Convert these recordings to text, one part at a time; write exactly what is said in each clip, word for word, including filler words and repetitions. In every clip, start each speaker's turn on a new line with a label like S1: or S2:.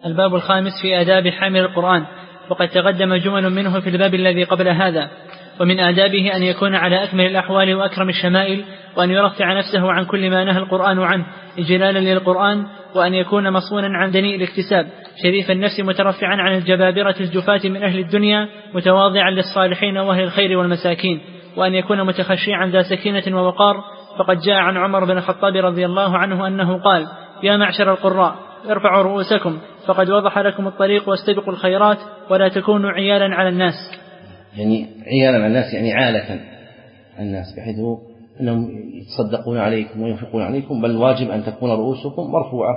S1: الباب الخامس في آداب حامل القرآن، وقد تقدم جمل منه في الباب الذي قبل هذا. ومن آدابه أن يكون على أكمل الأحوال وأكرم الشمائل، وأن يرفع نفسه عن كل ما نهى القرآن عنه إجلالا للقرآن، وأن يكون مصونا عن دنيء الاكتساب، شريف النفس مترفعا عن الجبابرة الجفاة من أهل الدنيا، متواضعا للصالحين وأهل الخير والمساكين، وأن يكون متخشعا ذا سكينة ووقار. فقد جاء عن عمر بن الخطاب رضي الله عنه أنه قال: يا معشر القراء ارفعوا رؤوسكم فقد وضح لكم الطريق واستبقوا الخيرات، ولا تكونوا عيالا على الناس.
S2: يعني عيالا على الناس يعني عالة الناس، بحيث أنهم يتصدقون عليكم وينفقون عليكم، بل واجب أن تكون رؤوسكم مرفوعة.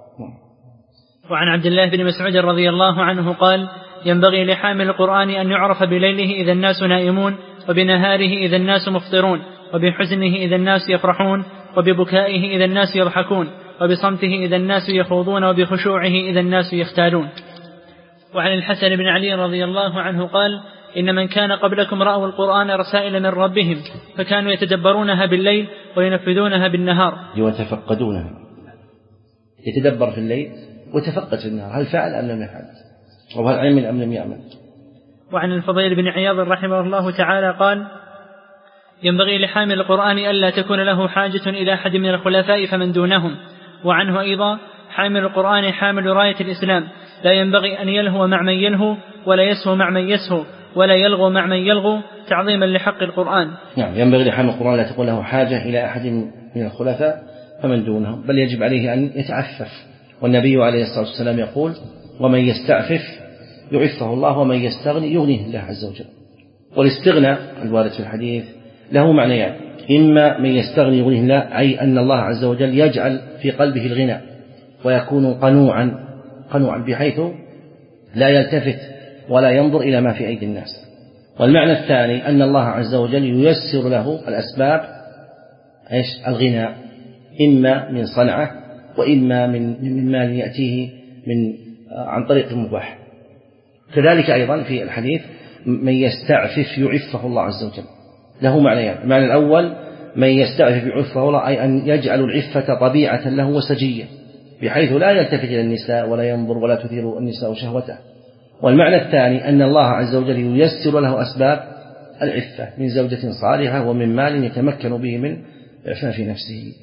S1: وعن عبد الله بن مسعود رضي الله عنه قال: ينبغي لحامل القرآن أن يعرف بليله إذا الناس نائمون، وبنهاره إذا الناس مفطرون، وبحزنه إذا الناس يفرحون، وببكائه إذا الناس يضحكون، وبصمته إذا الناس يخوضون، وبخشوعه إذا الناس يختالون. وعن الحسن بن علي رضي الله عنه قال: إن من كان قبلكم رأوا القرآن رسائل من ربهم، فكانوا يتدبرونها بالليل وينفذونها بالنهار.
S2: ويتفقدونها، يتدبر في الليل ويتفقد في النهار، هل فعل أم لم يفعل، وهل عمل أم لم يعمل.
S1: وعن الفضيل بن عياض رحمه الله تعالى قال: ينبغي لحامل القرآن ألا تكون له حاجة إلى أحد من الخلفاء فمن دونهم. وعنه أيضا: حامل القرآن حامل راية الإسلام، لا ينبغي أن يلهو مع من يلهو، ولا يسهو مع من يسهو، ولا يلغو مع من يلغو، تعظيما لحق القرآن.
S2: نعم، ينبغي لحامل القرآن لا تكون له حاجة إلى أحد من الخلفاء فمن دونهم، بل يجب عليه أن يتعفف. والنبي عليه الصلاة والسلام يقول: ومن يستعفف يعفه الله، ومن يستغني يغنيه الله عز وجل. والاستغناء الوارد في الحديث له معنيان: إما من يستغني يغنيه الله، أي أن الله عز وجل يجعل في قلبه الغنى ويكون قنوعا قنوعا بحيث لا يلتفت ولا ينظر إلى ما في أيدي الناس. والمعنى الثاني أن الله عز وجل ييسر له الأسباب إيش الغنى، إما من صنعه وإما من من مال يأتيه من عن طريق المباح. كذلك أيضا في الحديث: من يستعفف يعفه الله عز وجل، له معنيان: المعنى الأول من يستعفف يعفه الله، أي أن يجعل العفة طبيعة له وسجية، بحيث لا يلتفت إلى النساء ولا ينظر ولا تثير النساء شهوته. والمعنى الثاني أن الله عز وجل ييسر له أسباب العفة من زوجة صالحة ومن مال يتمكن به من إعفاف نفسه.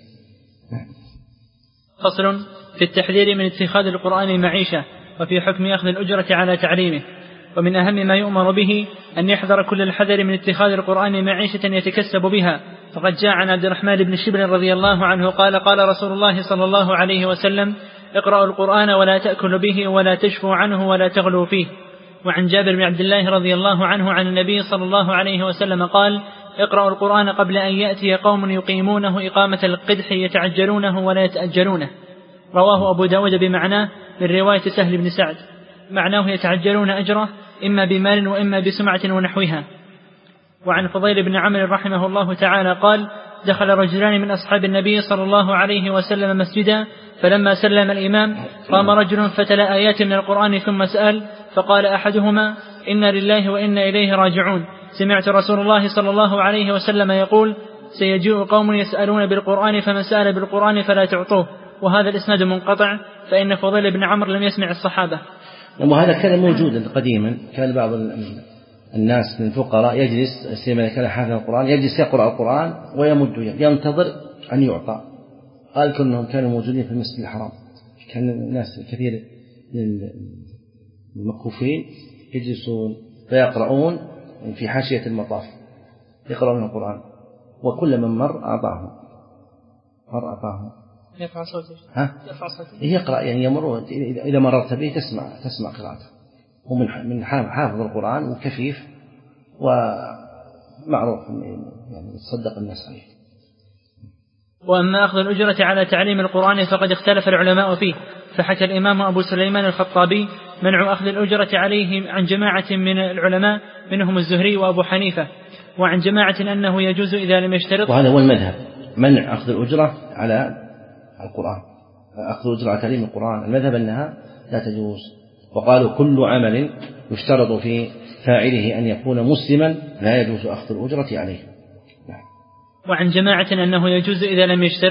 S1: فصل في التحذير من اتخاذ القرآن معيشة، وفي حكم أخذ الأجرة على تعليمه. ومن أهم ما يؤمر به أن يحذر كل الحذر من اتخاذ القرآن معيشة يتكسب بها. فقد جاء عن عبد الرحمن بن شبل رضي الله عنه قال: قال رسول الله صلى الله عليه وسلم: اقرأوا القرآن ولا تأكلوا به ولا تشفوا عنه ولا تغلوا فيه. وعن جابر بن عبد الله رضي الله عنه عن النبي صلى الله عليه وسلم قال: اقرأوا القرآن قبل أن يأتي قوم يقيمونه إقامة القدح يتعجلونه ولا يتأجلونه. رواه أبو داود بمعناه من رواية سهل بن سعد، معناه يتعجلون أجره إما بمال وإما بسمعة ونحوها. وعن فضيل بن عمرو رحمه الله تعالى قال: دخل رجلان من أصحاب النبي صلى الله عليه وسلم مسجدا، فلما سلم الإمام قام رجل فتلا آيات من القرآن ثم سأل، فقال أحدهما: إنا لله وإنا إليه راجعون، سمعت رسول الله صلى الله عليه وسلم يقول: سيجيء قوم يسألون بالقرآن فمن سأل بالقرآن فلا تعطوه. وهذا الإسناد منقطع، فإن فضيل بن عمرو لم يسمع الصحابة.
S2: وهذا كان موجودا قديما، كان بعض الناس من الفقراء يجلس سيما كان حافظ القرآن يجلس يقرأ القرآن ويمد ينتظر أن يعطى. قال كلهم كانوا موجودين في المسجد الحرام، كان الناس الكثير المكفوفين يجلسون فيقرؤون في حاشية المطاف يقرؤون القرآن، وكل من مر أعطاهم مر أعطاهم
S1: يرفع صوته
S2: ها
S1: يرفع صوته
S2: يقرأ يعني يمر، إذا مررت به تسمع تسمع قراءته. هو من من حافظ القرآن وكفيف ومعروف يعني يتصدق الناس عليه.
S1: وأما أخذ الأجرة على تعليم القرآن فقد اختلف العلماء فيه، فحكى الإمام أبو سليمان الخطابي منع أخذ الأجرة عليه عن جماعة من العلماء منهم الزهري وأبو حنيفة، وعن جماعة أنه يجوز إذا لم يشترط.
S2: وهذا هو المذهب، منع أخذ الأجرة على القرآن، أخذ الأجرة على تعليم القرآن، المذهب أنها لا تجوز. وقالوا كل عمل يشترط في فاعله أن يكون مسلما لا يجوز أخذ الأجرة عليه.
S1: وعن جماعة أنه يجوز إذا لم يشترط،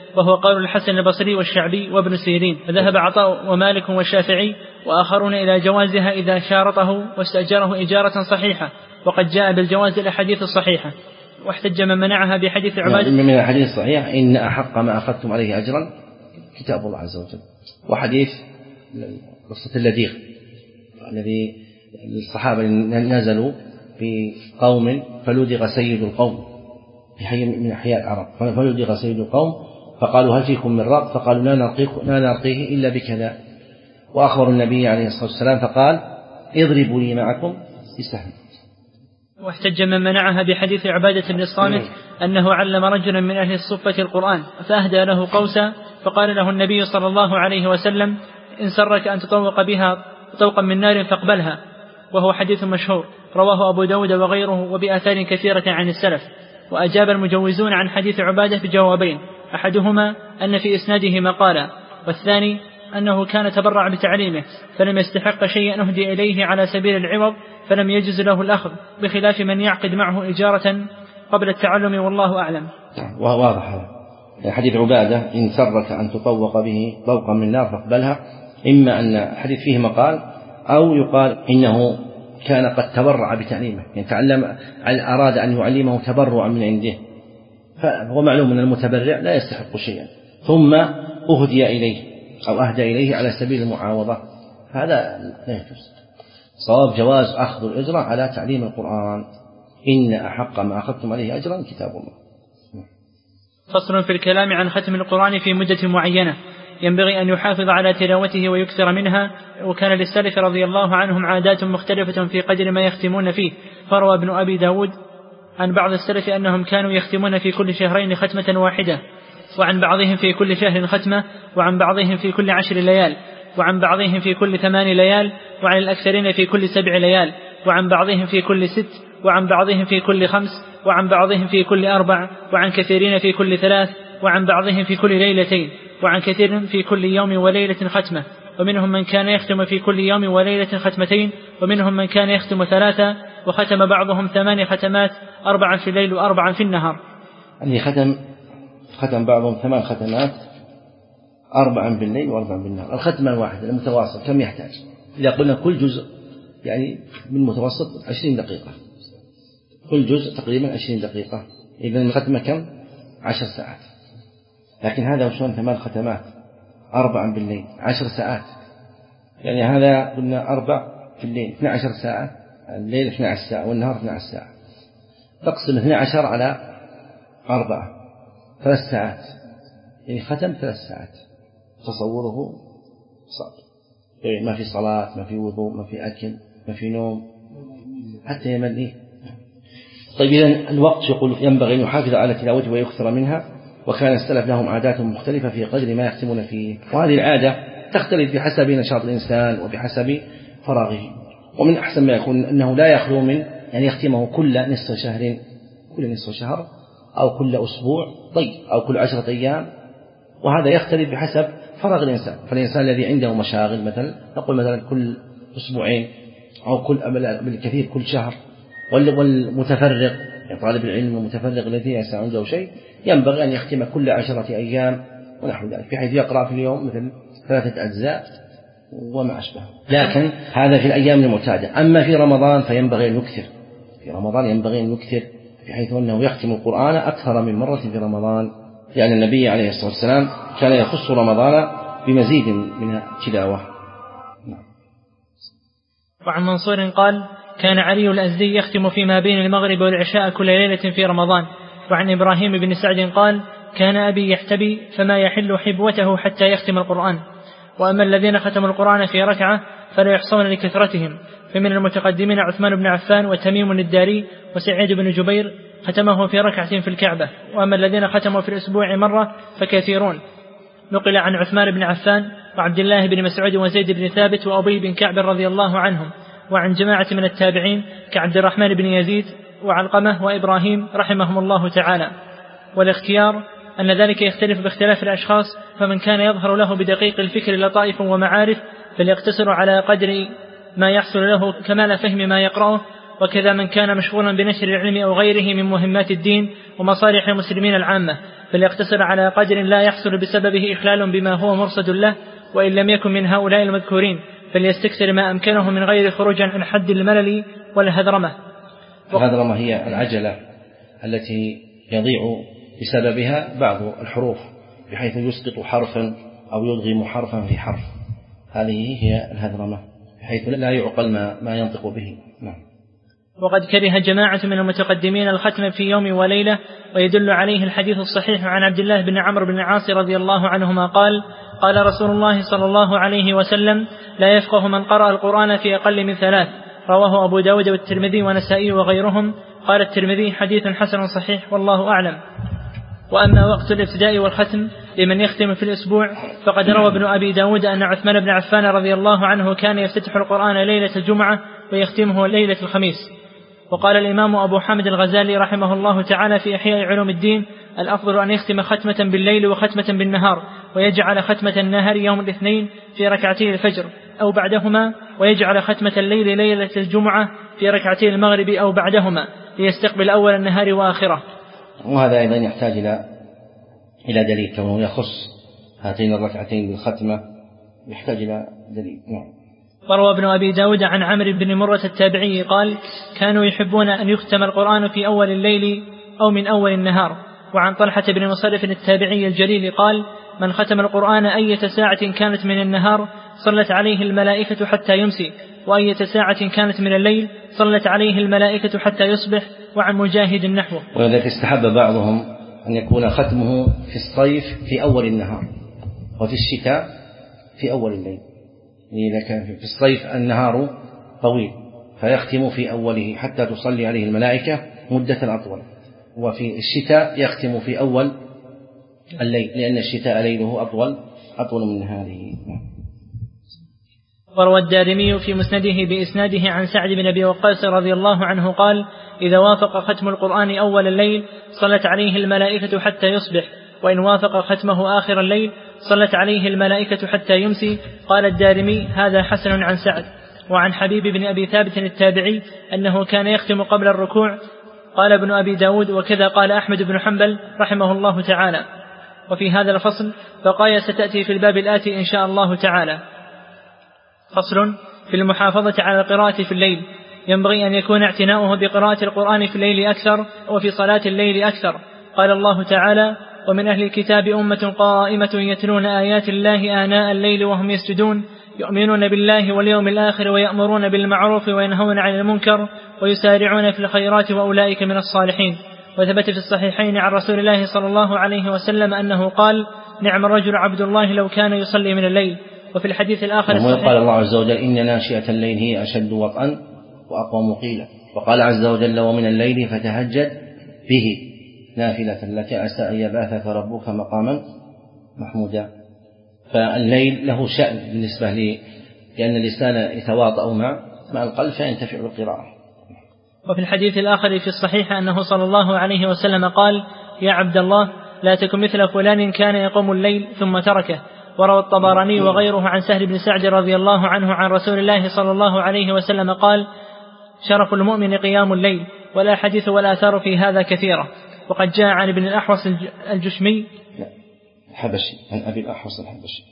S1: وهو قول الحسن البصري والشعبي وابن سيرين. ذهب عطاء ومالك والشافعي وآخرون إلى جوازها إذا شارطه واستأجره إجارة صحيحة، وقد جاء بالجواز الأحاديث الصحيحة. واحتج من منعها بحديث عبادة
S2: من الحديث الصحيح إن أحق ما أخذتم عليه أجرا كتاب الله عز وجل. وحديث قصة اللديغ الذي الصحابة نزلوا في قوم فلدغ سيد القوم في حي من أحياء العرب، فلدغ سيد القوم فقالوا هل فيكم من رق؟ فقالوا لا نرقيه إلا بكذا. وأخبروا النبي عليه الصلاة والسلام فقال اضربوا لي معكم بسهم.
S1: واحتج من منعها بحديث عبادة بن الصامت أنه علم رجلا من أهل الصفة القرآن فأهدى له قوسا، فقال له النبي صلى الله عليه وسلم إن سرك أن تطوق بها طوقا من نار فاقبلها، وهو حديث مشهور رواه أبو داود وغيره وبآثار كثيرة عن السلف. وأجاب المجوزون عن حديث عبادة بجوابين، أحدهما أن في إسناده مقالا، والثاني أنه كان تبرع بتعليمه فلم يستحق شيئا أهدي إليه على سبيل العوض فلم يجز له الأخذ، بخلاف من يعقد معه إجارة قبل التعلم، والله أعلم.
S2: واضح هذا حديث عبادة إن سرك أن تطوق به طوقا من نار فاقبلها، إما أن الحديث فيه مقال أو يقال إنه كان قد تبرع بتعليمه، يعني تعلم أراد أن يعلمه تبرعا من عنده، فهو معلوم أن المتبرع لا يستحق شيئا ثم أهدي إليه أو أهدى إليه على سبيل المعاوضة، هذا لا يجوز. صواب جواز أخذ الأجرة على تعليم القرآن، إن أحق ما أخذتم عليه أجرا كتاب الله.
S1: فصل في الكلام عن ختم القرآن في مدة معينة، ينبغي أن يحافظ على تلاوته ويكثر منها، وكان للسلف رضي الله عنهم عادات مختلفة في قدر ما يختمون فيه. فروى ابن أبي داود عن بعض السلف أنهم كانوا يختمون في كل شهرين ختمة واحدة، وعن بعضهم في كل شهر ختمة، وعن بعضهم في كل عشر ليال، وعن بعضهم في كل ثمان ليال، وعن الأكثرين في كل سبع ليال، وعن بعضهم في كل ست، وعن بعضهم في كل خمس، وعن بعضهم في كل أربع، وعن كثيرين في كل ثلاث، وعن بعضهم في كل ليلتين، وعن كثير في كل يوم وليلة ختمة. ومنهم من كان يختم في كل يوم وليلة ختمتين، ومنهم من كان يختم ثلاثة، وختم بعضهم ثمان ختمات، أربعا في الليل وأربعا في النهار.
S2: اللي ختم ختم بعضهم ثمان ختمات، أربعا بالليل وأربعا بالنهار. الختمة الواحدة المتواصل كم يحتاج؟ إذا قلنا كل جزء يعني من متوسط عشرين دقيقة، كل جزء تقريبا عشرين دقيقة، إذن الختمة كم؟ عشر ساعات. لكن هذا وشون ثمان ختمات أربعا بالليل عشر ساعات، يعني هذا قلنا أربع في الليل اثنى عشر ساعة، الليل اثنى عشر ساعة والنهار اثنى عشر ساعة، تقسم اثنى عشر على أربعة ثلاث ساعات، يعني ختم ثلاث ساعات. تصوره صعب، يعني ما في صلاة، ما في وضوء، ما في أكل، ما في نوم، حتى يمل. طيب إذن الوقت يقول ينبغي أن يحافظ على تلاوته ويكثر منها، وكان السلف لهم عادات مختلفة في قدر ما يختمون فيه، وهذه العادة تختلف بحسب نشاط الإنسان وبحسب فراغه. ومن أحسن ما يكون أنه لا يخلو من أن يختمه كل نصف شهر، كل نصف شهر أو كل أسبوع، طيب أو كل عشرة أيام، وهذا يختلف بحسب فراغ الإنسان. فالإنسان الذي عنده مشاغل مثلا نقول مثلا كل أسبوعين أو كل بالكثير كل شهر، والمتفرغ طالب العلم المتفرغ الذي ليس عنده شيء ينبغي أن يختم كل عشرة أيام ونحو ذلك، بحيث يقرأ في اليوم مثل ثلاثة أجزاء وما أشبه. لكن هذا في الأيام المعتادة. أما في رمضان فينبغي أن يكثر، في رمضان ينبغي أن يكثر بحيث أنه يختم القرآن أكثر من مرة في رمضان، لأن النبي عليه الصلاة والسلام كان يخص رمضان بمزيد من التلاوة.
S1: وعن منصور قال كان علي الأزدي يختم فيما بين المغرب والعشاء كل ليلة في رمضان. وعن إبراهيم بن سعد قال كان أبي يحتبي فما يحل حبوته حتى يختم القرآن. وأما الذين ختموا القرآن في ركعة فلا يحصون لكثرتهم، فمن المتقدمين عثمان بن عفان وتميم الداري وسعيد بن جبير ختمه في ركعة في الكعبة. وأما الذين ختموا في الأسبوع مرة فكثيرون. نقل عن عثمان بن عفان وعبد الله بن مسعود وزيد بن ثابت وأبي بن كعب رضي الله عنهم، وعن جماعة من التابعين كعبد الرحمن بن يزيد وعلقمة وإبراهيم رحمهم الله تعالى. والاختيار أن ذلك يختلف باختلاف الأشخاص، فمن كان يظهر له بدقيق الفكر لطائف ومعارف فليقتصر على قدر ما يحصل له كمال فهم ما يقرأه، وكذا من كان مشغولا بنشر العلم أو غيره من مهمات الدين ومصالح المسلمين العامة فليقتصر على قدر لا يحصل بسببه إخلال بما هو مرصد له، وإن لم يكن من هؤلاء المذكورين فليستكثر ما أمكنه من غير خروج عن حد الملل والهذرمة.
S2: الهذرمة هي العجلة التي يضيع بسببها بعض الحروف بحيث يسقط حرفا أو يدغم حرفا في حرف، هذه هي الهذرمة بحيث لا يعقل ما, ما ينطق به. نعم.
S1: وقد كره جماعة من المتقدمين الختم في يوم وليلة، ويدل عليه الحديث الصحيح عن عبد الله بن عمرو بن العاص رضي الله عنهما قال: قال رسول الله صلى الله عليه وسلم: لا يفقه من قرأ القرآن في أقل من ثلاث. رواه أبو داود والترمذي والنسائي وغيرهم. قال الترمذي: حديث حسن صحيح والله أعلم. وأما وقت الابتداء والختم لمن يختم في الأسبوع فقد روى ابن أبي داود أن عثمان بن عفان رضي الله عنه كان يفتتح القرآن ليلة الجمعة ويختمه ليلة الخميس. وقال الإمام أبو حامد الغزالي رحمه الله تعالى في إحياء علوم الدين: الأفضل أن يختم ختمة بالليل وختمة بالنهار، ويجعل ختمة النهار يوم الاثنين في ركعتي الفجر أو بعدهما، ويجعل ختمة الليل ليلة الجمعة في ركعتي المغرب أو بعدهما، ليستقبل أول النهار وآخره.
S2: وهذا أيضا يحتاج إلى إلى دليل، كونه يخص هاتين الركعتين بالختمة يحتاج إلى دليل. نعم.
S1: وروى ابن أبي داود عن عمرو بن مرة التابعي قال: كانوا يحبون أن يختم القرآن في أول الليل أو من أول النهار. وعن طلحة بن مصرف التابعي الجليل قال: من ختم القرآن أية ساعة كانت من النهار صلت عليه الملائكة حتى يمسي، وأية ساعة كانت من الليل صلت عليه الملائكة حتى يصبح. وعن مجاهد النحو.
S2: ولذلك استحب بعضهم أن يكون ختمه في الصيف في أول النهار، وفي الشتاء في أول الليل. إذا كان في الصيف النهار طويل فيختم في أوله حتى تصلي عليه الملائكة مدة أطول، وفي الشتاء يختم في أول الليل لأن الشتاء ليله أطول أطول من نهاره.
S1: وروى الدارمي في مسنده بإسناده عن سعد بن أبي وقاص رضي الله عنه قال: إذا وافق ختم القرآن أول الليل صلت عليه الملائكة حتى يصبح، وإن وافق ختمه آخر الليل صلت عليه الملائكة حتى يمسي. قال الدارمي: هذا حسن عن سعد. وعن حبيب بن أبي ثابت التابعي أنه كان يختم قبل الركوع. قال ابن أبي داود وكذا قال أحمد بن حنبل رحمه الله تعالى. وفي هذا الفصل بقايا ستأتي في الباب الآتي إن شاء الله تعالى. فصل في المحافظة على القراءة في الليل. ينبغي أن يكون اعتناؤه بقراءة القرآن في الليل أكثر، وفي صلاة الليل أكثر. قال الله تعالى: ومن أهل الكتاب أمة قائمة يتلون آيات الله آناء الليل وهم يسجدون يؤمنون بالله واليوم الآخر ويأمرون بالمعروف وينهون عن المنكر ويسارعون في الخيرات وأولئك من الصالحين. وثبت في الصحيحين عن رسول الله صلى الله عليه وسلم أنه قال: نعم الرجل عبد الله لو كان يصلي من الليل. وفي الحديث الآخر الصحيح
S2: قال الله عز وجل: إن ناشئة الليل هي أشد وطئا وأقوم قيلا. وقال عز وجل: ومن الليل فتهجد به نافلة لك عسى أن يبعثك ربك مقاما محمودا. فالليل له شأن بالنسبة لي، لأن اللسان يتواطأ مع مع القلب فينتفع بالقراءة.
S1: وفي الحديث الآخر في الصحيح أنه صلى الله عليه وسلم قال: يا عبد الله لا تكن مثل فلان كان يقوم الليل ثم تركه. وروى الطبراني وغيره عن سهل بن سعد رضي الله عنه عن رسول الله صلى الله عليه وسلم قال: شرف المؤمن قيام الليل. ولا حديث ولا آثار في هذا كثيرة. وقد جاء عن ابن الأحوص الجشمي
S2: الحبشي عن أبي الأحوص الحبشي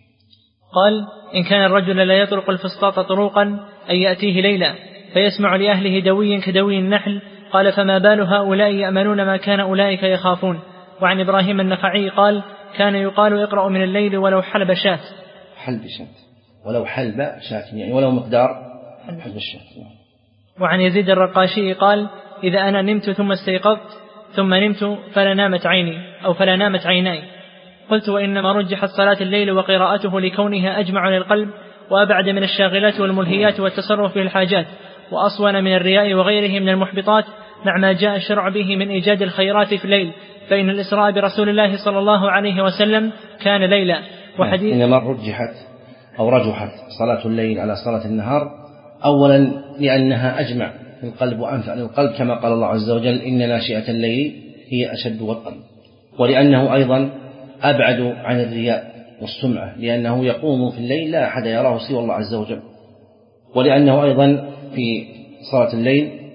S1: قال: إن كان الرجل لا يطرق الفسطاط طروقا أن يأتيه ليلا فيسمع لأهله دوي كدوي النحل، قال: فما بال هؤلاء يأمنون ما كان أولئك يخافون. وعن إبراهيم النخعي قال: كان يقال: اقرأ من الليل ولو حلب شاة.
S2: حلب شاة ولو حلب شاة يعني ولو مقدار حلب الشاة.
S1: وعن يزيد الرقاشي قال: إذا أنا نمت ثم استيقظت ثم نمت فلا نامت عيني أو فلا نامت عيناي. قلت: وإنما رجحت صلاة الليل وقراءته لكونها أجمع للقلب وأبعد من الشاغلات والملهيات والتصرف في الحاجات، وأصون من الرياء وغيره من المحبطات، مع ما جاء الشرع به من إيجاد الخيرات في الليل، فإن الإسراء برسول الله صلى الله عليه وسلم كان ليلا.
S2: وحديث إنما رجحت أو رجحت صلاة الليل على صلاة النهار، أولا لأنها أجمع القلب وأنفع للقلب كما قال الله عز وجل: إن ناشئة الليل هي أشد وطئا. ولأنه أيضا أبعد عن الرياء والسمعة، لأنه يقوم في الليل لا أحد يراه سوى الله عز وجل. ولأنه أيضا في صلاة الليل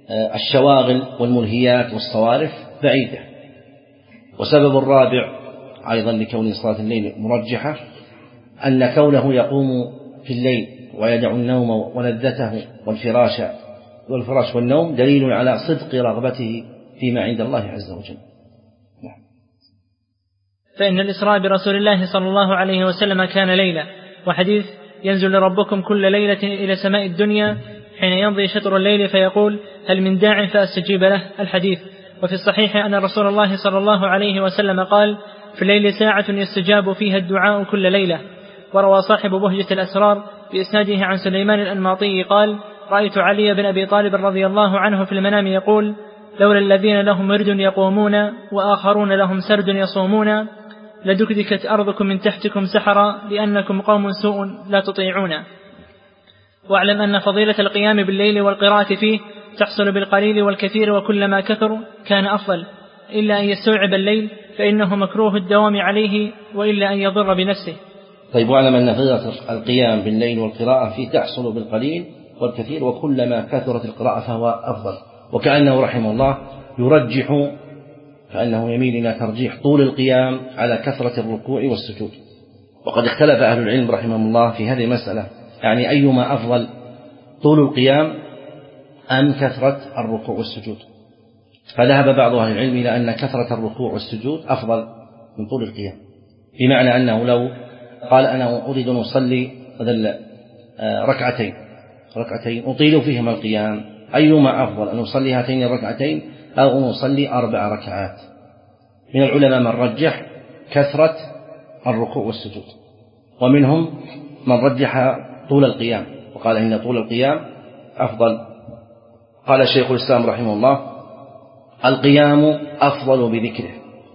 S2: الشواغل والملهيات والصوارف بعيدة. وسبب الرابع أيضا لكون صلاة الليل مرجحة أن كونه يقوم في الليل ويدع النوم ولذته والفراش والفراش والنوم دليل على صدق رغبته فيما عند الله عز وجل.
S1: فإن الإسراء برسول الله صلى الله عليه وسلم كان ليلة، وحديث ينزل ربكم كل ليلة إلى سماء الدنيا حين يمضي شطر الليل فيقول هل من داع فأستجيب له، الحديث. وفي الصحيح أن رسول الله صلى الله عليه وسلم قال في الليل ساعة يستجاب فيها الدعاء كل ليلة. وروى صاحب بهجة الأسرار بإسناده عن سليمان الأنماطي قال رأيت علي بن أبي طالب رضي الله عنه في المنام يقول لولا الذين لهم ورد يقومون وآخرون لهم سرد يصومون لدكدكت أرضكم من تحتكم سحرا لأنكم قوم سوء لا تطيعون. واعلم أن فضيلة القيام بالليل والقراءة فيه تحصل بالقليل والكثير، وكلما كثر كان أفضل، إلا أن يستوعب الليل فإنه مكروه الدوام عليه وإلا أن يضر بنفسه.
S2: طيب، واعلم أن فضيلة القيام بالليل والقراءة فيه تحصل بالقليل والكثير، وكلما كثرت القراءة فهو أفضل. وكأنه رحمه الله يرجح، فأنه يميل إلى ترجيح طول القيام على كثرة الركوع والسجود. وقد اختلف أهل العلم رحمهم الله في هذه المسألة، يعني أيما أفضل طول القيام أم كثرة الركوع والسجود. فذهب بعض أهل العلم إلى أن كثرة الركوع والسجود أفضل من طول القيام، بمعنى أنه لو قال أنا أريد أن أصلي ركعتين ركعتين أطيل فيهما القيام، أيما أفضل أن أصلي هاتين الركعتين أو أن أصلي أربع ركعات؟ من العلماء من رجح كثرة الركوع والسجود، ومنهم من رجح طول القيام وقال إن طول القيام أفضل. قال الشيخ الإسلام رحمه الله القيام أفضل بذكره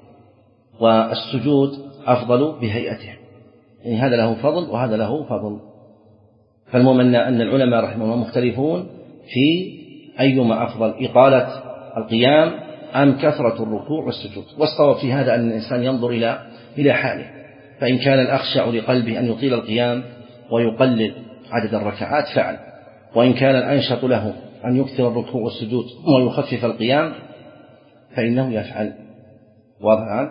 S2: والسجود أفضل بهيئته، يعني هذا له فضل وهذا له فضل. فالمهم أن العلماء رحمه الله مختلفون في أيما أفضل، إطالة القيام أم كثرة الركوع والسجود. والصواب في هذا أن الإنسان ينظر إلى إلى حاله، فإن كان الأخشع لقلبه أن يطيل القيام ويقلل عدد الركعات فعل، وإن كان الأنشط له أن يكثر الركوع والسجود ويخفف القيام فإنه يفعل. واضح؟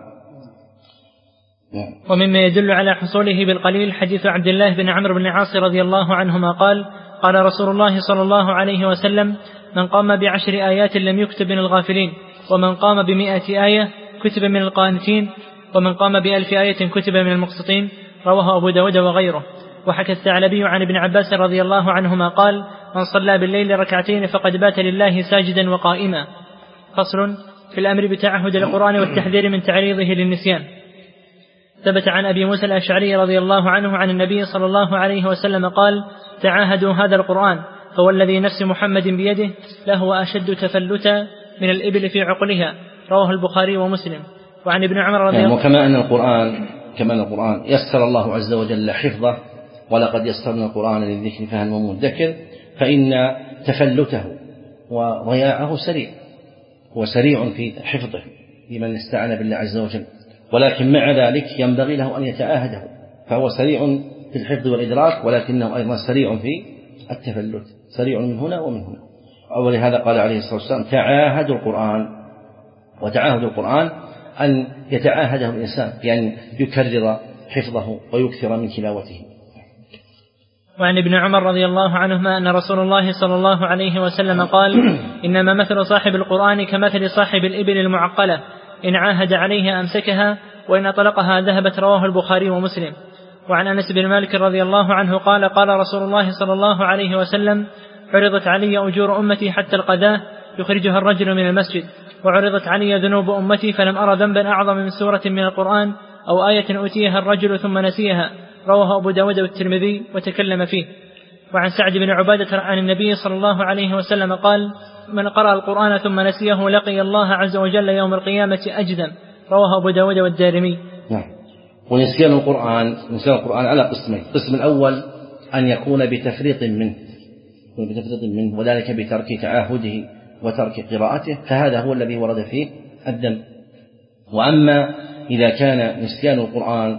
S1: ومما يدل على حصوله بالقليل حديث عبد الله بن عمرو بن العاص رضي الله عنهما قال قال رسول الله صلى الله عليه وسلم من قام بعشر آيات لم يكتب من الغافلين، ومن قام بمئة آية كتب من القانتين، ومن قام بألف آية كتب من المقسطين. رواه أبو داود وغيره. وحكى الثعلبي عن ابن عباس رضي الله عنهما قال من صلى بالليل ركعتين فقد بات لله ساجدا وقائما. فصل في الأمر بتعهد القرآن والتحذير من تعريضه للنسيان. ثبت عن أبي موسى الأشعري رضي الله عنه عن النبي صلى الله عليه وسلم قال تعاهدوا هذا القرآن فوالذي نفس محمد بيده له أشد تفلتا من الإبل في عقلها. رواه البخاري ومسلم. وعن ابن عمر رضي الله عنه
S2: وكما أن القرآن كما أن القرآن يسر الله عز وجل حفظه، ولقد يسرنا القرآن للذكر فهل من مدكر، فإن تفلته وضياعه سريع، هو سريع في حفظه لمن استعان بالله عز وجل، ولكن مع ذلك ينبغي له أن يتعاهده، فهو سريع في الحفظ والإدراك ولكنه أيضا سريع في التفلت، سريع من هنا ومن هنا. ولهذا قال عليه الصلاة والسلام تعاهدوا القرآن. وتعاهد القرآن أن يتعاهده الإنسان بأن يكرر حفظه ويكثر من تلاوته.
S1: وعن ابن عمر رضي الله عنهما أن رسول الله صلى الله عليه وسلم قال إنما مثل صاحب القرآن كمثل صاحب الإبل المعقلة إن عاهد عليها أمسكها وإن أطلقها ذهبت. رواه البخاري ومسلم. وعن أنس بن مالك رضي الله عنه قال قال رسول الله صلى الله عليه وسلم عرضت علي أجور أمتي حتى القذاة يخرجها الرجل من المسجد، وعرضت علي ذنوب أمتي فلم أرى ذنبا أعظم من سورة من القرآن أو آية أوتيها الرجل ثم نسيها. رواه أبو داود والترمذي وتكلم فيه. وعن سعد بن عبادة عن النبي صلى الله عليه وسلم قال من قرأ القرآن ثم نسيه لقي الله عز وجل يوم القيامة أجدا. رواه أبو داود والدارمي.
S2: نعم. ونسيان القرآن نسيان القرآن على قسمين. القسم الأول أن يكون بتفريط منه بتفريط منه وذلك بترك تعاهده وترك قراءته، فهذا هو الذي ورد فيه الذنب. وأما إذا كان نسيان القرآن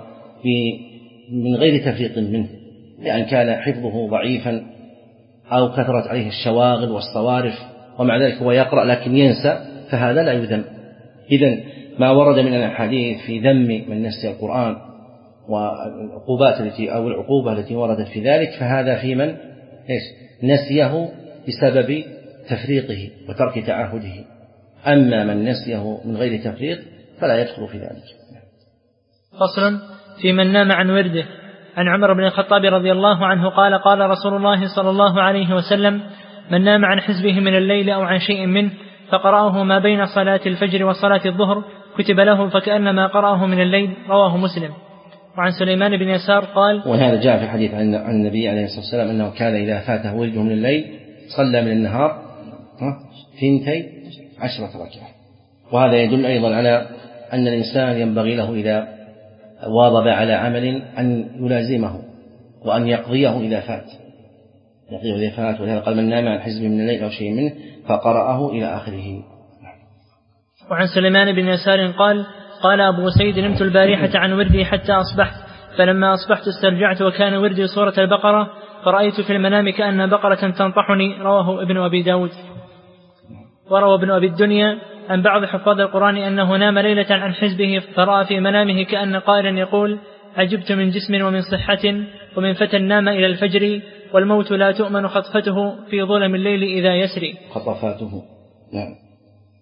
S2: من غير تفريط منه، لأن كان حفظه ضعيفا أو كثرت عليه الشواغل والصوارف ومع ذلك هو يقرأ لكن ينسى فهذا لا يذم. إذن ما ورد من الأحاديث في ذم من نسي القرآن والعقوبات التي أو العقوبة التي وردت في ذلك فهذا في من نسيه بسبب تفريطه وترك تعاهده، أما من نسيه من غير تفريط فلا يدخل في ذلك.
S1: فصل في من نام عن ورده. عن عمر بن الخطاب رضي الله عنه قال قال رسول الله صلى الله عليه وسلم من نام عن حزبه من الليل أو عن شيء منه فقرأه ما بين صلاة الفجر وصلاة الظهر كتب له فكأنما قرأه من الليل. رواه مسلم. وعن سليمان بن يسار قال،
S2: وهذا جاء في حديث عن النبي عليه الصلاة والسلام أنه كان إذا فاته ورده من الليل صلى من النهار ثنتي عشرة ركعة. وهذا يدل أيضا على أن الإنسان ينبغي له إذا واظب على عمل أن يلازمه وأن يقضيه إذا فات يقضيه إذا فات ولهذا قال من نام عن حزب من الليل أو شيء منه فقرأه إلى آخره.
S1: وعن سليمان بن يسار قال قال أبو سيد نمت البارحة عن وردي حتى أصبحت فلما أصبحت استرجعت وكان وردي سورة البقرة فرأيت في المنام كأن بقرة تنطحني. رواه ابن أبي داود. وروى ابن أبي الدنيا عن بعض حفاظ القرآن أنه نام ليلة عن حزبه فرأى في منامه كأن قائلا يقول عجبت من جسم ومن صحة ومن فتى نام إلى الفجر والموت لا تؤمن خطفته في ظلم الليل إذا يسري.
S2: خطفاته. نعم.